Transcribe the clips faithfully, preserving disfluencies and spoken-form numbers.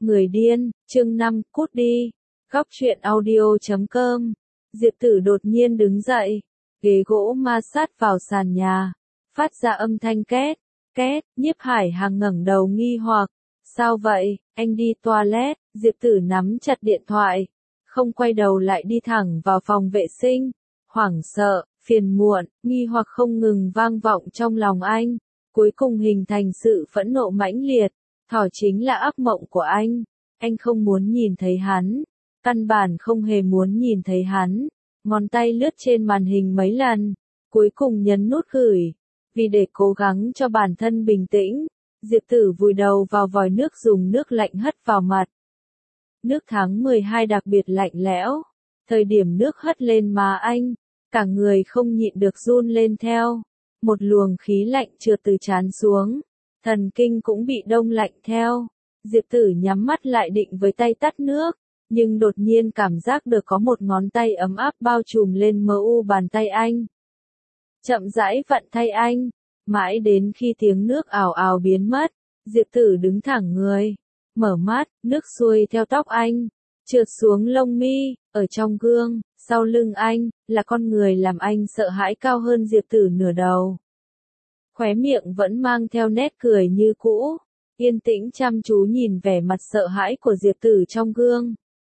Người điên, chương năm, cút đi. Góc truyện audio chấm com. Diệp Tử đột nhiên đứng dậy, ghế gỗ ma sát vào sàn nhà, phát ra âm thanh két, két. Nhiếp Hải Hàng ngẩng đầu nghi hoặc, sao vậy, anh đi toilet? Diệp Tử nắm chặt điện thoại, không quay đầu lại đi thẳng vào phòng vệ sinh. Hoảng sợ, phiền muộn, nghi hoặc không ngừng vang vọng trong lòng anh, cuối cùng hình thành sự phẫn nộ mãnh liệt. Thỏ chính là ác mộng của anh, anh không muốn nhìn thấy hắn, căn bản không hề muốn nhìn thấy hắn. Ngón tay lướt trên màn hình mấy lần, cuối cùng nhấn nút gửi. Vì để cố gắng cho bản thân bình tĩnh, Diệp Tử vùi đầu vào vòi nước dùng nước lạnh hất vào mặt. Nước tháng mười hai đặc biệt lạnh lẽo, thời điểm nước hất lên má anh, cả người không nhịn được run lên theo. Một luồng khí lạnh trượt từ trán xuống, thần kinh cũng bị đông lạnh theo. Diệp Tử nhắm mắt lại định với tay tắt nước, nhưng đột nhiên cảm giác được có một ngón tay ấm áp bao trùm lên mờ u bàn tay anh. Chậm rãi vặn tay anh, mãi đến khi tiếng nước ào ào biến mất, Diệp Tử đứng thẳng người, mở mắt, nước xuôi theo tóc anh, trượt xuống lông mi. Ở trong gương, sau lưng anh, là con người làm anh sợ hãi cao hơn Diệp Tử nửa đầu. Khóe miệng vẫn mang theo nét cười như cũ, yên tĩnh chăm chú nhìn vẻ mặt sợ hãi của Diệp Tử trong gương.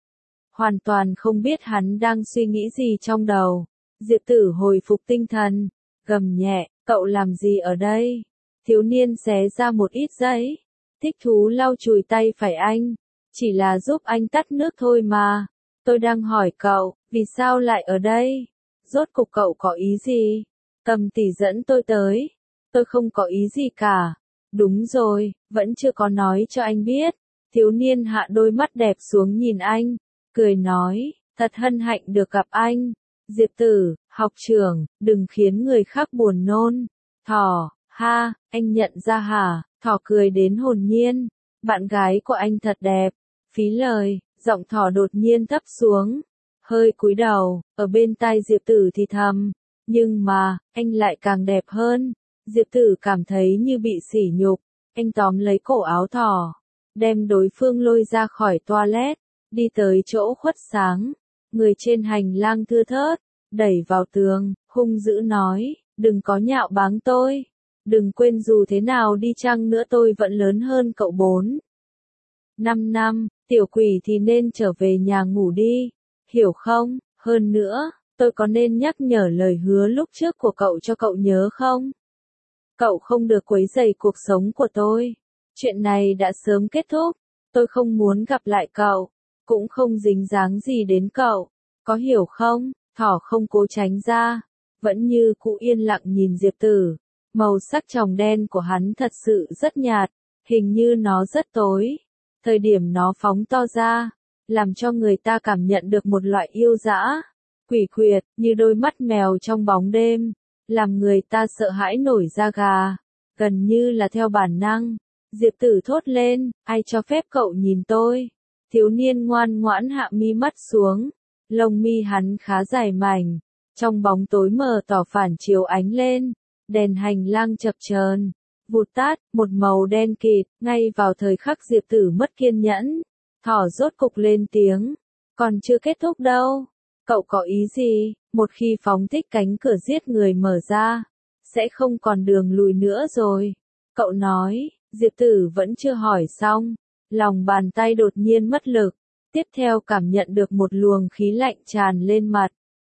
Hoàn toàn không biết hắn đang suy nghĩ gì trong đầu. Diệp Tử hồi phục tinh thần, gầm nhẹ, cậu làm gì ở đây? Thiếu niên xé ra một ít giấy, thích thú lau chùi tay phải anh, chỉ là giúp anh tắt nước thôi mà. Tôi đang hỏi cậu, vì sao lại ở đây? Rốt cục cậu có ý gì? Cầm tỷ dẫn tôi tới. Tôi không có ý gì cả. Đúng rồi, vẫn chưa có nói cho anh biết. Thiếu niên hạ đôi mắt đẹp xuống nhìn anh, cười nói, thật hân hạnh được gặp anh. Diệp Tử, học trưởng, đừng khiến người khác buồn nôn. Thỏ, ha, anh nhận ra hả? Thỏ cười đến hồn nhiên. Bạn gái của anh thật đẹp. Phí lời, giọng thỏ đột nhiên thấp xuống, hơi cúi đầu, ở bên tai Diệp Tử thì thầm, nhưng mà, anh lại càng đẹp hơn. Diệp Tử cảm thấy như bị sỉ nhục, anh tóm lấy cổ áo thỏ, đem đối phương lôi ra khỏi toilet, đi tới chỗ khuất sáng, người trên hành lang thưa thớt, đẩy vào tường, hung dữ nói, đừng có nhạo báng tôi, đừng quên dù thế nào đi chăng nữa tôi vẫn lớn hơn cậu bốn. Năm năm, tiểu quỷ thì nên trở về nhà ngủ đi, hiểu không? Hơn nữa, tôi có nên nhắc nhở lời hứa lúc trước của cậu cho cậu nhớ không? Cậu không được quấy rầy cuộc sống của tôi. Chuyện này đã sớm kết thúc, tôi không muốn gặp lại cậu, cũng không dính dáng gì đến cậu, có hiểu không? Thỏ không cố tránh ra, vẫn như cũ yên lặng nhìn Diệp Tử. Màu sắc tròng đen của hắn thật sự rất nhạt, hình như nó rất tối. Thời điểm nó phóng to ra, làm cho người ta cảm nhận được một loại yêu dã, quỷ quyệt, như đôi mắt mèo trong bóng đêm, làm người ta sợ hãi nổi da gà, gần như là theo bản năng. Diệp Tử thốt lên, ai cho phép cậu nhìn tôi? Thiếu niên ngoan ngoãn hạ mi mắt xuống, lông mi hắn khá dài mảnh, trong bóng tối mờ tỏ phản chiếu ánh lên, đèn hành lang chập chờn. Vụt tát, một màu đen kịt, ngay vào thời khắc Diệp Tử mất kiên nhẫn. Thỏ rốt cục lên tiếng, còn chưa kết thúc đâu. Cậu có ý gì? Một khi phóng thích cánh cửa giết người mở ra, sẽ không còn đường lùi nữa rồi. Cậu nói, Diệp Tử vẫn chưa hỏi xong, lòng bàn tay đột nhiên mất lực, tiếp theo cảm nhận được một luồng khí lạnh tràn lên mặt.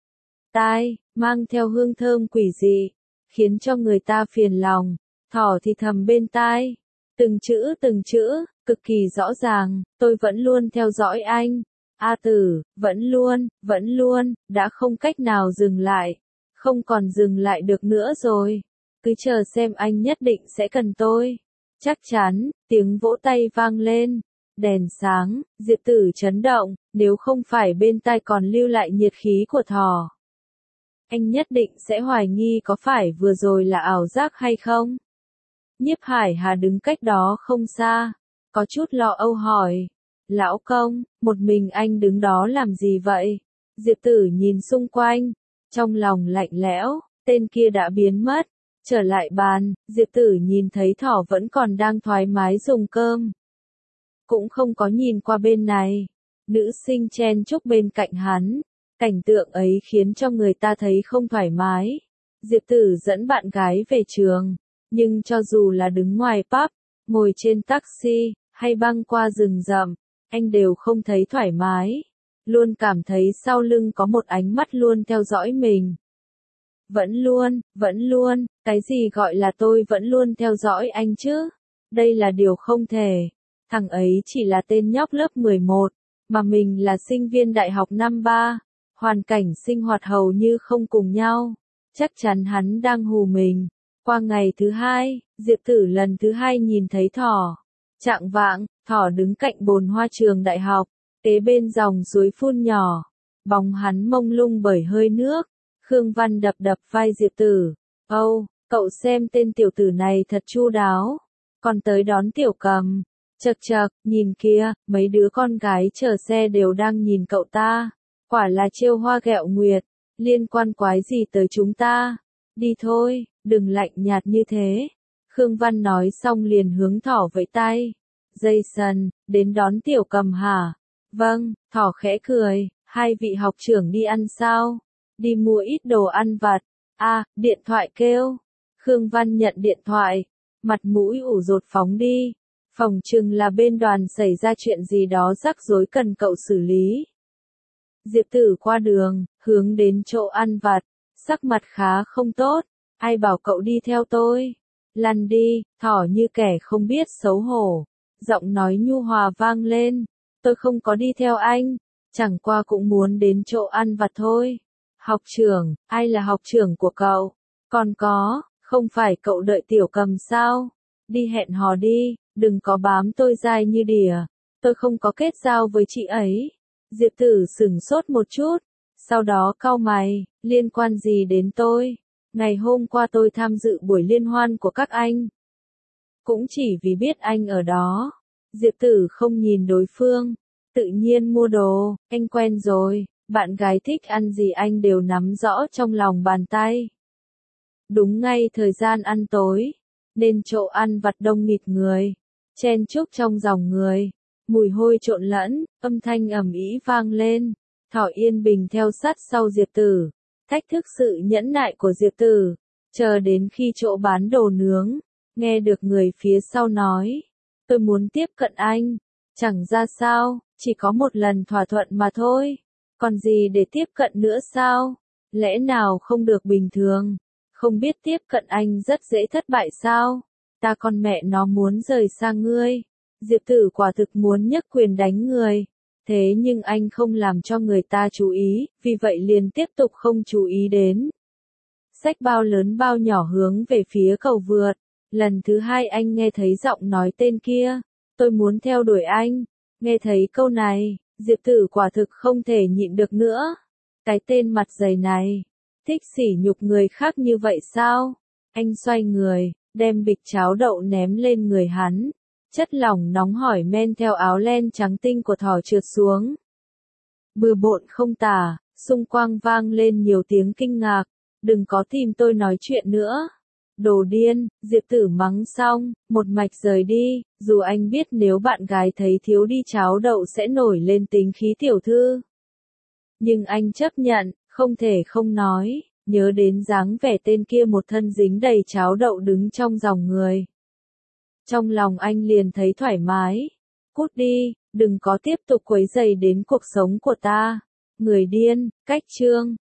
Tai, mang theo hương thơm quỷ dị, khiến cho người ta phiền lòng. Thỏ thì thầm bên tai, từng chữ từng chữ, cực kỳ rõ ràng, tôi vẫn luôn theo dõi anh. A Tử, vẫn luôn, vẫn luôn, đã không cách nào dừng lại, không còn dừng lại được nữa rồi. Cứ chờ xem anh nhất định sẽ cần tôi. Chắc chắn, tiếng vỗ tay vang lên, đèn sáng, Diệp Tử chấn động, nếu không phải bên tai còn lưu lại nhiệt khí của thỏ. Anh nhất định sẽ hoài nghi có phải vừa rồi là ảo giác hay không? Nhiếp Hải Hà đứng cách đó không xa, có chút lo âu hỏi, lão công, một mình anh đứng đó làm gì vậy? Diệp Tử nhìn xung quanh, trong lòng lạnh lẽo, tên kia đã biến mất, trở lại bàn, Diệp Tử nhìn thấy thỏ vẫn còn đang thoải mái dùng cơm. cũng không có nhìn qua bên này. Nữ sinh chen chúc bên cạnh hắn, cảnh tượng ấy khiến cho người ta thấy không thoải mái. Diệp Tử dẫn bạn gái về trường, nhưng cho dù là đứng ngoài pub, ngồi trên taxi, hay băng qua rừng rậm, anh đều không thấy thoải mái. Luôn cảm thấy sau lưng có một ánh mắt luôn theo dõi mình. Vẫn luôn, vẫn luôn, cái gì gọi là tôi vẫn luôn theo dõi anh chứ? Đây là điều không thể. Thằng ấy chỉ là tên nhóc lớp mười một, mà mình là sinh viên đại học năm ba. Hoàn cảnh sinh hoạt hầu như không cùng nhau. Chắc chắn hắn đang hù mình. Qua ngày thứ hai, Diệp Tử lần thứ hai nhìn thấy thỏ. Trạng vạng, thỏ đứng cạnh bồn hoa trường đại học, kế bên dòng suối phun nhỏ. Bóng hắn mông lung bởi hơi nước. Khương Văn đập đập vai Diệp Tử. Âu, cậu xem tên tiểu tử này thật chu đáo. Còn tới đón Tiểu Cầm. Chậc chậc, nhìn kia, mấy đứa con gái chờ xe đều đang nhìn cậu ta. Quả là trêu hoa ghẹo nguyệt, liên quan quái gì tới chúng ta. Đi thôi, đừng lạnh nhạt như thế. Khương Văn nói xong liền hướng thỏ vẫy tay. Jason, đến đón Tiểu Cầm hả? Vâng, thỏ khẽ cười, hai vị học trưởng đi ăn sao? Đi mua ít đồ ăn vặt. À, điện thoại kêu. Khương Văn nhận điện thoại, mặt mũi ủ rột phóng đi. Phòng chừng là bên đoàn xảy ra chuyện gì đó rắc rối cần cậu xử lý. Diệp Tử qua đường, hướng đến chỗ ăn vặt, sắc mặt khá không tốt. Ai bảo cậu đi theo tôi? Lăn đi, thỏ như kẻ không biết xấu hổ. Giọng nói nhu hòa vang lên. Tôi không có đi theo anh, chẳng qua cũng muốn đến chỗ ăn vặt thôi. Học trưởng, ai là học trưởng của cậu? Còn có, không phải cậu đợi Tiểu Cầm sao? Đi hẹn hò đi, đừng có bám tôi dai như đỉa. Tôi không có kết giao với chị ấy. Diệp Tử sửng sốt một chút, sau đó cau mày, liên quan gì đến tôi? Ngày hôm qua tôi tham dự buổi liên hoan của các anh. Cũng chỉ vì biết anh ở đó. Diệp Tử không nhìn đối phương, tự nhiên mua đồ, anh quen rồi. Bạn gái thích ăn gì anh đều nắm rõ trong lòng bàn tay. Đúng ngay thời gian ăn tối, nên chỗ ăn vặt đông nghịt người, chen chúc trong dòng người, mùi hôi trộn lẫn, âm thanh ầm ĩ vang lên. Thỏ yên bình theo sát sau Diệp Tử, thách thức sự nhẫn nại của Diệp Tử, chờ đến khi chỗ bán đồ nướng, nghe được người phía sau nói, tôi muốn tiếp cận anh, chẳng ra sao, chỉ có một lần thỏa thuận mà thôi. Còn gì để tiếp cận nữa sao? Lẽ nào không được bình thường? Không biết tiếp cận anh rất dễ thất bại sao? Ta con mẹ nó muốn rời xa ngươi. Diệp Tử quả thực muốn nhấc quyền đánh người. Thế nhưng anh không làm cho người ta chú ý, vì vậy liền tiếp tục không chú ý đến. Xách bao lớn bao nhỏ hướng về phía cầu vượt. Lần thứ hai anh nghe thấy giọng nói tên kia. Tôi muốn theo đuổi anh. Nghe thấy câu này, Diệp Tử quả thực không thể nhịn được nữa. Cái tên mặt dày này, thích sỉ nhục người khác như vậy sao? Anh xoay người, đem bịch cháo đậu ném lên người hắn. Chất lỏng nóng hổi men theo áo len trắng tinh của thỏ trượt xuống. Bừa bộn không tả, xung quanh vang lên nhiều tiếng kinh ngạc. Đừng có tìm tôi nói chuyện nữa. Đồ điên, Diệp Tử mắng xong, một mạch rời đi, dù anh biết nếu bạn gái thấy thiếu đi cháo đậu sẽ nổi lên tính khí tiểu thư. Nhưng anh chấp nhận, không thể không nói, nhớ đến dáng vẻ tên kia một thân dính đầy cháo đậu đứng trong dòng người. Trong lòng anh liền thấy thoải mái. Cút đi, đừng có tiếp tục quấy rầy đến cuộc sống của ta. Người điên, cách chương.